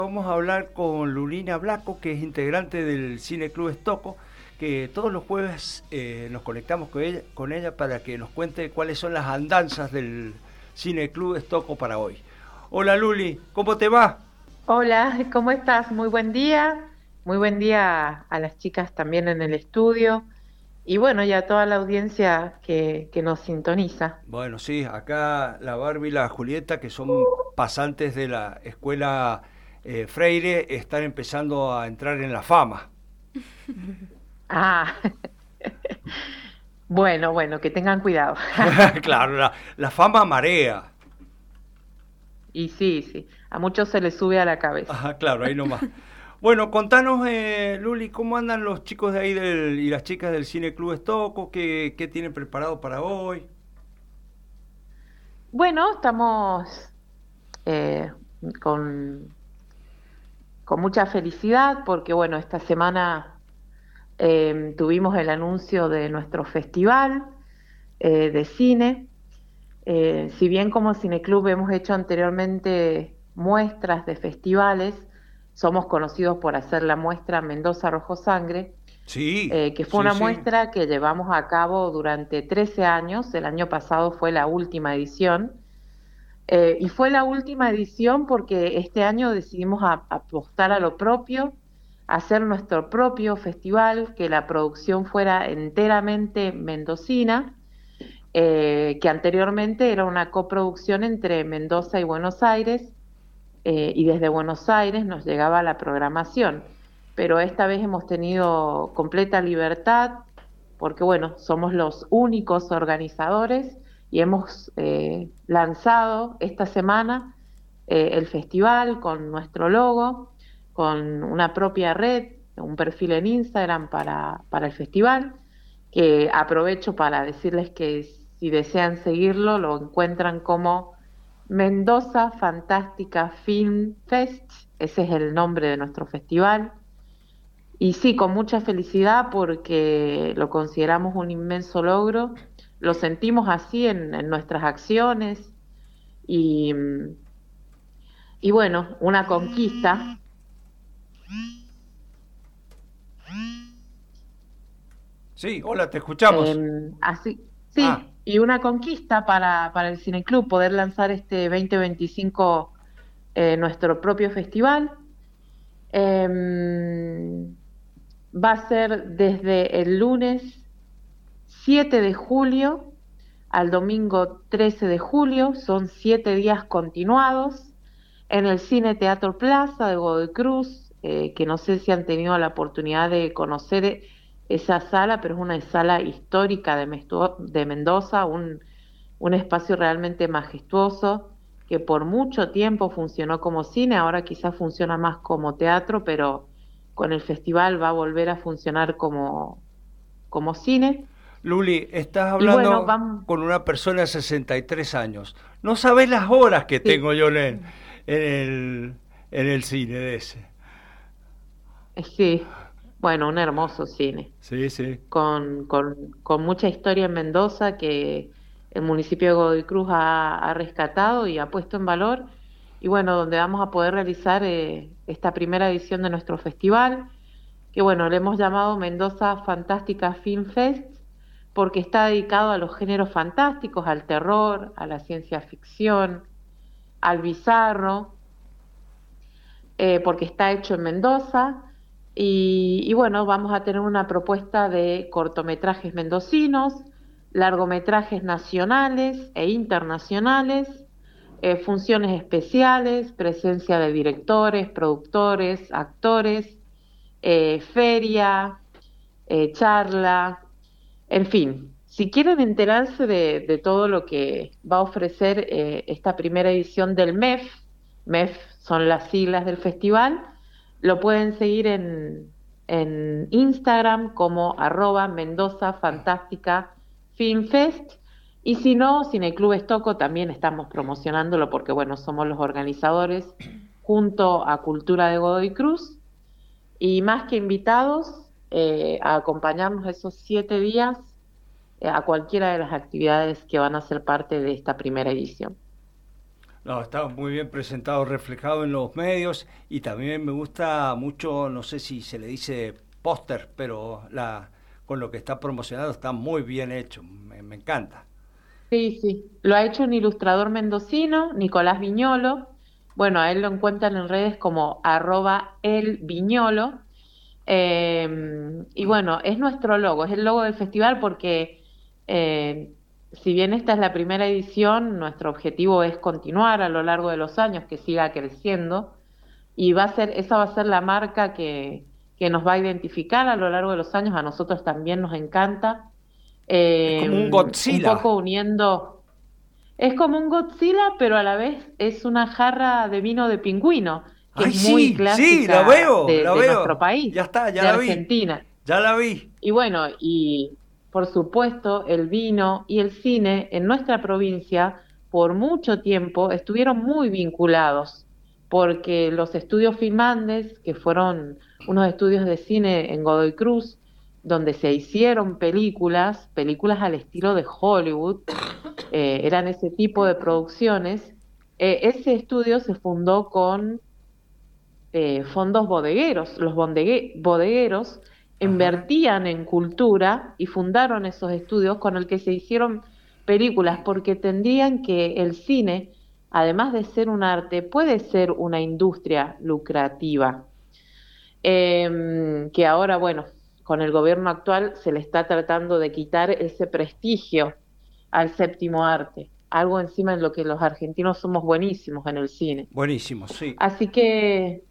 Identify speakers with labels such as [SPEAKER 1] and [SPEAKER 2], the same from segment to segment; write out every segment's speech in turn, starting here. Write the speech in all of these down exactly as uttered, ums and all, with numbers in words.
[SPEAKER 1] Vamos a hablar con Lulina Blanco, que es integrante del Cine Club Estoco, que todos los jueves eh, nos conectamos con ella, con ella para que nos cuente cuáles son las andanzas del Cine Club Estoco para hoy. Hola Luli, ¿cómo te va?
[SPEAKER 2] Hola, ¿cómo estás? Muy buen día. Muy buen día a las chicas también en el estudio y bueno, y a toda la audiencia que, que nos sintoniza.
[SPEAKER 1] Bueno, sí, acá la Barbie y la Julieta, que son pasantes de la escuela eh, Freire, están empezando a entrar en la fama.
[SPEAKER 2] Ah, bueno, bueno, que tengan cuidado.
[SPEAKER 1] Claro, la, la fama marea.
[SPEAKER 2] Y sí, sí, a muchos se les sube a la cabeza.
[SPEAKER 1] Ajá, claro, ahí nomás. Bueno, contanos, eh, Luli, ¿cómo andan los chicos de ahí del, y las chicas del Cine Club Estoco? ¿Qué, qué tienen preparado para hoy?
[SPEAKER 2] Bueno, estamos eh, con, con mucha felicidad porque bueno, esta semana eh, tuvimos el anuncio de nuestro festival eh, de cine. Eh, si bien como Cineclub hemos hecho anteriormente muestras de festivales, somos conocidos por hacer la muestra Mendoza Rojo Sangre,
[SPEAKER 1] Sí,
[SPEAKER 2] eh, que fue
[SPEAKER 1] sí,
[SPEAKER 2] una
[SPEAKER 1] sí.
[SPEAKER 2] muestra que llevamos a cabo durante trece años. El año pasado fue la última edición. Eh, y fue la última edición porque este año decidimos a- apostar a lo propio, hacer nuestro propio festival, que la producción fuera enteramente mendocina, eh, que anteriormente era una coproducción entre Mendoza y Buenos Aires, eh, y desde Buenos Aires nos llegaba la programación. Pero esta vez hemos tenido completa libertad porque, bueno, somos los únicos organizadores y hemos eh, lanzado esta semana eh, el festival con nuestro logo, con una propia red, un perfil en Instagram para, para el festival, que aprovecho para decirles que si desean seguirlo, lo encuentran como Mendoza Fantástica Film Fest, ese es el nombre de nuestro festival. Y sí, con mucha felicidad porque lo consideramos un inmenso logro, lo sentimos así en, en nuestras acciones y, y bueno, una conquista.
[SPEAKER 1] Sí, hola, te escuchamos.
[SPEAKER 2] Eh, así,
[SPEAKER 1] Ah,
[SPEAKER 2] sí, y una conquista para, para el Cineclub poder lanzar este dos mil veinticinco eh, nuestro propio festival. Em, Va a ser desde el lunes siete de julio al domingo trece de julio, son siete días continuados en el Cine Teatro Plaza de Godoy Cruz, eh, que no sé si han tenido la oportunidad de conocer esa sala, pero es una sala histórica de, Mestu- de Mendoza, un, un espacio realmente majestuoso que por mucho tiempo funcionó como cine, ahora quizás funciona más como teatro, pero con el festival va a volver a funcionar como, como cine.
[SPEAKER 1] Luli, estás
[SPEAKER 2] Y bueno,
[SPEAKER 1] hablando
[SPEAKER 2] vamos,
[SPEAKER 1] con una persona de sesenta y tres años. No sabes las horas que
[SPEAKER 2] sí,
[SPEAKER 1] tengo yo en el, en el, en el cine de ese.
[SPEAKER 2] eh, sí, bueno, un hermoso cine,
[SPEAKER 1] Sí, sí.
[SPEAKER 2] con, con, con mucha historia en Mendoza que el municipio de Godoy Cruz ha, ha rescatado y ha puesto en valor, y bueno, donde vamos a poder realizar eh, esta primera edición de nuestro festival, que bueno, le hemos llamado Mendoza Fantástica Film Fest, porque está dedicado a los géneros fantásticos, al terror, a la ciencia ficción, al bizarro, eh, porque está hecho en Mendoza. Y, y bueno, vamos a tener una propuesta de cortometrajes mendocinos, largometrajes nacionales e internacionales, eh, funciones especiales, presencia de directores, productores, actores, eh, feria, eh, charla, en fin. Si quieren enterarse de, de todo lo que va a ofrecer eh, esta primera edición del M E F, M E F son las siglas del festival, lo pueden seguir en, en Instagram como arroba Mendoza Fantástica Film Fest. Y si no, Cineclub Estoco también estamos promocionándolo porque, bueno, somos los organizadores junto a Cultura de Godoy Cruz y más que invitados eh, a acompañarnos esos siete días eh, a cualquiera de las actividades que van a ser parte de esta primera edición.
[SPEAKER 1] No, está muy bien presentado, reflejado en los medios y también me gusta mucho, no sé si se le dice póster, pero la, con lo que está promocionado está muy bien hecho, me, me encanta.
[SPEAKER 2] Sí, sí. Lo ha hecho un ilustrador mendocino, Nicolás Viñolo. Bueno, a él lo encuentran en redes como arroba el Viñolo. Eh, y bueno, es nuestro logo, es el logo del festival porque eh, si bien esta es la primera edición, nuestro objetivo es continuar a lo largo de los años, que siga creciendo y va a ser, esa va a ser la marca que, que nos va a identificar a lo largo de los años, a nosotros también nos encanta,
[SPEAKER 1] Es
[SPEAKER 2] eh,
[SPEAKER 1] como un
[SPEAKER 2] un
[SPEAKER 1] Godzilla.
[SPEAKER 2] poco uniendo, es como un Godzilla, pero a la vez es una jarra de vino de pingüino, que
[SPEAKER 1] Ay,
[SPEAKER 2] es muy
[SPEAKER 1] sí, sí, la
[SPEAKER 2] clásica
[SPEAKER 1] veo,
[SPEAKER 2] de,
[SPEAKER 1] la
[SPEAKER 2] de nuestro
[SPEAKER 1] veo.
[SPEAKER 2] país,
[SPEAKER 1] Ya está, ya
[SPEAKER 2] de
[SPEAKER 1] la vi,
[SPEAKER 2] Argentina.
[SPEAKER 1] ya la vi.
[SPEAKER 2] Y bueno, y por supuesto, el vino y el cine en nuestra provincia por mucho tiempo estuvieron muy vinculados, porque los estudios Filmandes, que fueron unos estudios de cine en Godoy Cruz, donde se hicieron películas, películas al estilo de Hollywood, eh, eran ese tipo de producciones, eh, ese estudio se fundó con eh, fondos bodegueros. Los bondegue- bodegueros
[SPEAKER 1] Ajá.
[SPEAKER 2] invertían en cultura y fundaron esos estudios con el que se hicieron películas porque entendían que el cine, además de ser un arte, puede ser una industria lucrativa. Em, que ahora, bueno, con el gobierno actual se le está tratando de quitar ese prestigio al séptimo arte, algo encima en lo que los argentinos somos buenísimos en el cine.
[SPEAKER 1] Buenísimo, sí.
[SPEAKER 2] Así que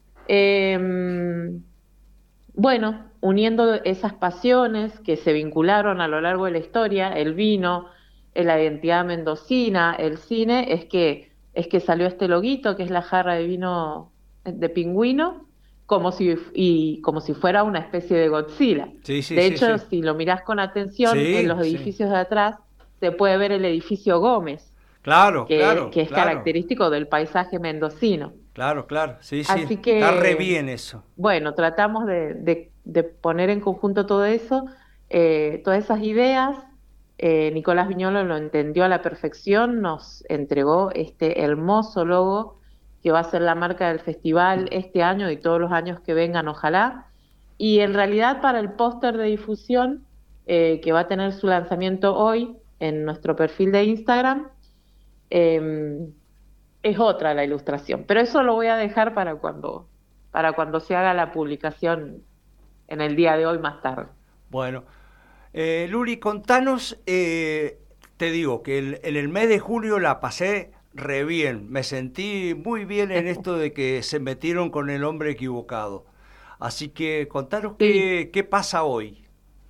[SPEAKER 2] Em, bueno, uniendo esas pasiones que se vincularon a lo largo de la historia, el vino, eh, la identidad mendocina, el cine, es que, es que salió este loguito que es la jarra de vino de pingüino, como si, y como si fuera una especie de Godzilla.
[SPEAKER 1] Sí, sí,
[SPEAKER 2] De
[SPEAKER 1] sí,
[SPEAKER 2] hecho,
[SPEAKER 1] sí.
[SPEAKER 2] si lo mirás con atención, en
[SPEAKER 1] Sí,
[SPEAKER 2] los
[SPEAKER 1] sí.
[SPEAKER 2] edificios de atrás se puede ver el edificio Gómez,
[SPEAKER 1] Claro,
[SPEAKER 2] que,
[SPEAKER 1] claro,
[SPEAKER 2] que es
[SPEAKER 1] claro.
[SPEAKER 2] característico del paisaje mendocino.
[SPEAKER 1] Claro, claro. Sí, sí.
[SPEAKER 2] Así
[SPEAKER 1] Está re
[SPEAKER 2] que,
[SPEAKER 1] bien eso.
[SPEAKER 2] bueno, tratamos de, de- de poner en conjunto todo eso, eh, todas esas ideas. Eh, Nicolás Viñolo lo entendió a la perfección, nos entregó este hermoso logo que va a ser la marca del festival este año y todos los años que vengan, ojalá. Y en realidad para el póster de difusión, eh, que va a tener su lanzamiento hoy en nuestro perfil de Instagram, em, es otra la ilustración, pero eso lo voy a dejar para cuando, para cuando se haga la publicación en el día de hoy más tarde.
[SPEAKER 1] Bueno, eh, Luli, contanos, eh, te digo que el- en el mes de julio la pasé re bien, me sentí muy bien en esto de que se metieron con el hombre equivocado. Así que contanos
[SPEAKER 2] Sí,
[SPEAKER 1] qué, qué pasa hoy.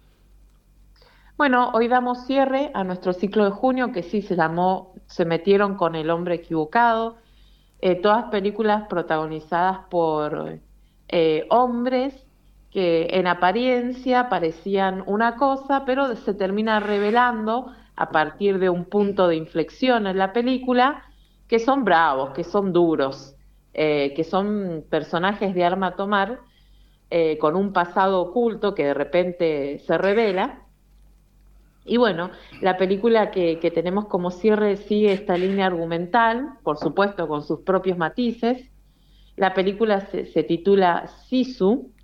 [SPEAKER 2] bueno, hoy damos cierre a nuestro ciclo de junio que sí se llamó Se metieron con el hombre equivocado. Eh, todas películas protagonizadas por eh, hombres que en apariencia parecían una cosa, pero se termina revelando a partir de un punto de inflexión en la película que son bravos, que son duros, eh, que son personajes de arma tomar, eh, con un pasado oculto que de repente se revela. Y bueno, la película que, que tenemos como cierre sigue esta línea argumental, por supuesto con sus propios matices. La película se, se titula Sisu,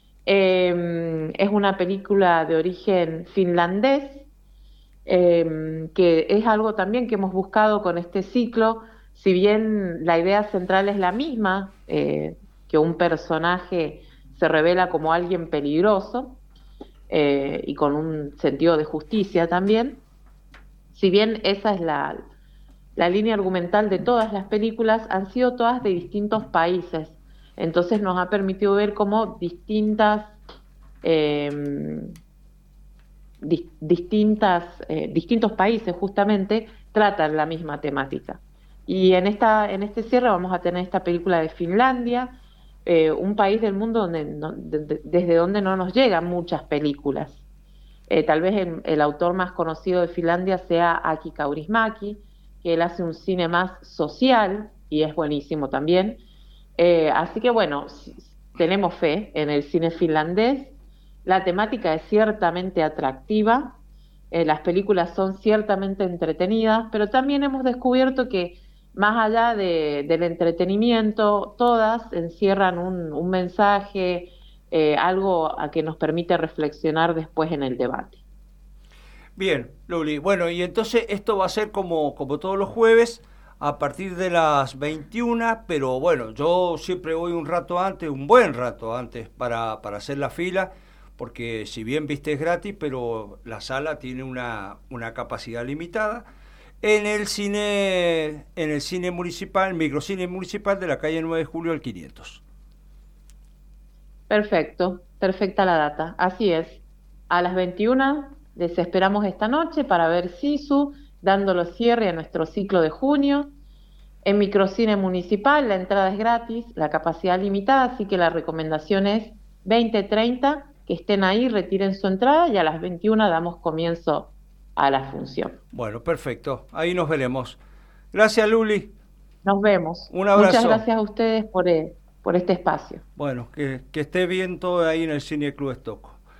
[SPEAKER 2] eh, es una película de origen finlandés, eh, que es algo también que hemos buscado con este ciclo, si bien la idea central es la misma, eh, que un personaje se revela como alguien peligroso, eh, y con un sentido de justicia también, si bien esa es la, la línea argumental de todas las películas, han sido todas de distintos países. Entonces nos ha permitido ver cómo distintas, eh, dis- distintas, eh, distintos países justamente tratan la misma temática. Y en, esta, en este cierre vamos a tener esta película de Finlandia, eh, un país del mundo donde no- de- de- desde donde no nos llegan muchas películas. Eh, tal vez el, el autor más conocido de Finlandia sea Aki Kaurismäki, que él hace un cine más social y es buenísimo también. Eh, así que bueno, s- tenemos fe en el cine finlandés. La temática es ciertamente atractiva, eh, las películas son ciertamente entretenidas, pero también hemos descubierto que más allá de, del entretenimiento, todas encierran un, un mensaje, eh, algo a que nos permite reflexionar después en el debate.
[SPEAKER 1] Bien, Luli. Bueno, y entonces esto va a ser como, como todos los jueves, a partir de las veintiuna, pero bueno, yo siempre voy un rato antes, un buen rato antes, para, para hacer la fila, porque si bien viste es gratis, pero la sala tiene una, una capacidad limitada. En el cine, en el cine municipal, microcine municipal de la calle nueve de julio al quinientos.
[SPEAKER 2] Perfecto, perfecta la data. Así es. A las veintiuna les esperamos esta noche para ver Sisu, dándolo cierre a nuestro ciclo de junio. En microcine municipal la entrada es gratis, la capacidad limitada, así que la recomendación es veinte treinta, que estén ahí, retiren su entrada y a las veintiuna damos comienzo a la función.
[SPEAKER 1] Bueno, perfecto. Ahí nos veremos. Gracias, Luli.
[SPEAKER 2] Nos vemos.
[SPEAKER 1] Un abrazo.
[SPEAKER 2] Muchas gracias a ustedes por, eh, por este espacio.
[SPEAKER 1] Bueno, que, que esté bien todo ahí en el Cine Club Estoco.